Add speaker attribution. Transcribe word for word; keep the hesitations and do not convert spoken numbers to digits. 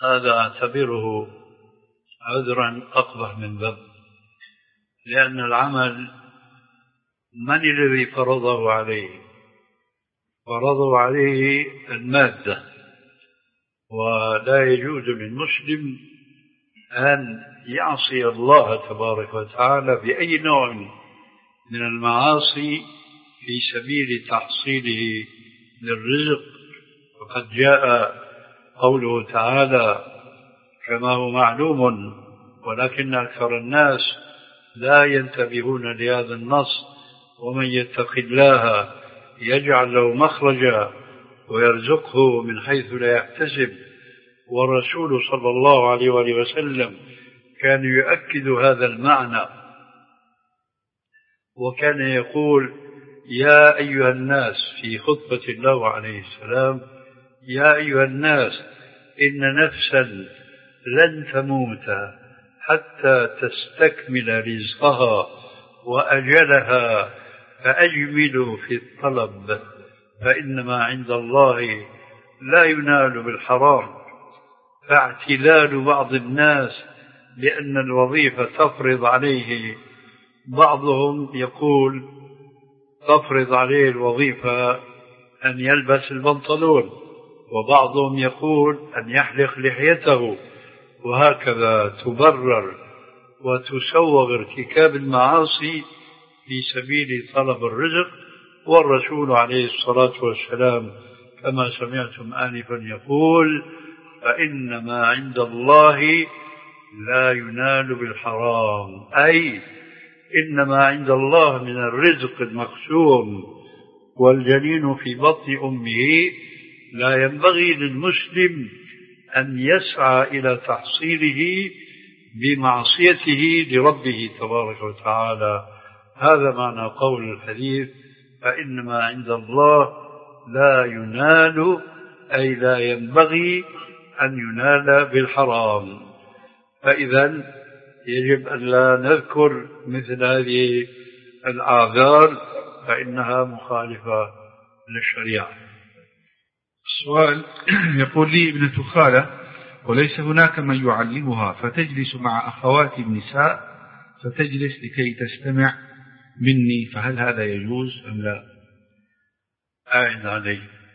Speaker 1: هذا أعتبره عذرا أقبح من ذنب، لأن العمل من الذي فرضه عليه؟ فرضه عليه المادة، ولا يجوز للمسلم أن يعصي الله تبارك وتعالى بأي نوع من المعاصي في سبيل تحصيله للرزق. وقد جاء قوله تعالى كما هو معلوم ولكن أكثر الناس لا ينتبهون لهذا النص: ومن يتق الله يجعل له مخرجا ويرزقه من حيث لا يحتسب. والرسول صلى الله عليه وآله وسلم كان يؤكد هذا المعنى، وكان يقول: يا أيها الناس، في خطبة الله عليه السلام: يا أيها الناس إن نفسا لن تموت حتى تستكمل رزقها وأجلها، فأجملوا في الطلب، فإنما عند الله لا ينال بالحرام. فاعتلال بعض الناس لأن الوظيفة تفرض عليه، بعضهم يقول تفرض عليه الوظيفة أن يلبس البنطلون، وبعضهم يقول أن يحلق لحيته، وهكذا تبرر وتسوغ ارتكاب المعاصي في سبيل طلب الرزق. والرسول عليه الصلاة والسلام كما سمعتم آنفا يقول: فإنما عند الله لا ينال بالحرام، أي إنما عند الله من الرزق المقسوم والجنين في بطن أمه لا ينبغي للمسلم أن يسعى إلى تحصيله بمعصيته لربه تبارك وتعالى. هذا معنى قول الحديث: فإنما عند الله لا ينال، أي لا ينبغي أن ينال بالحرام. فإذا يجب أن لا نذكر مثل هذه الأعذار، فإنها مخالفة للشريعة.
Speaker 2: السؤال يقول: لي ابنة خالة وليس هناك من يعلمها، فتجلس مع أخوات النساء، فتجلس لكي تستمع مني، فهل هذا يجوز أم لا؟
Speaker 1: أعد عليه.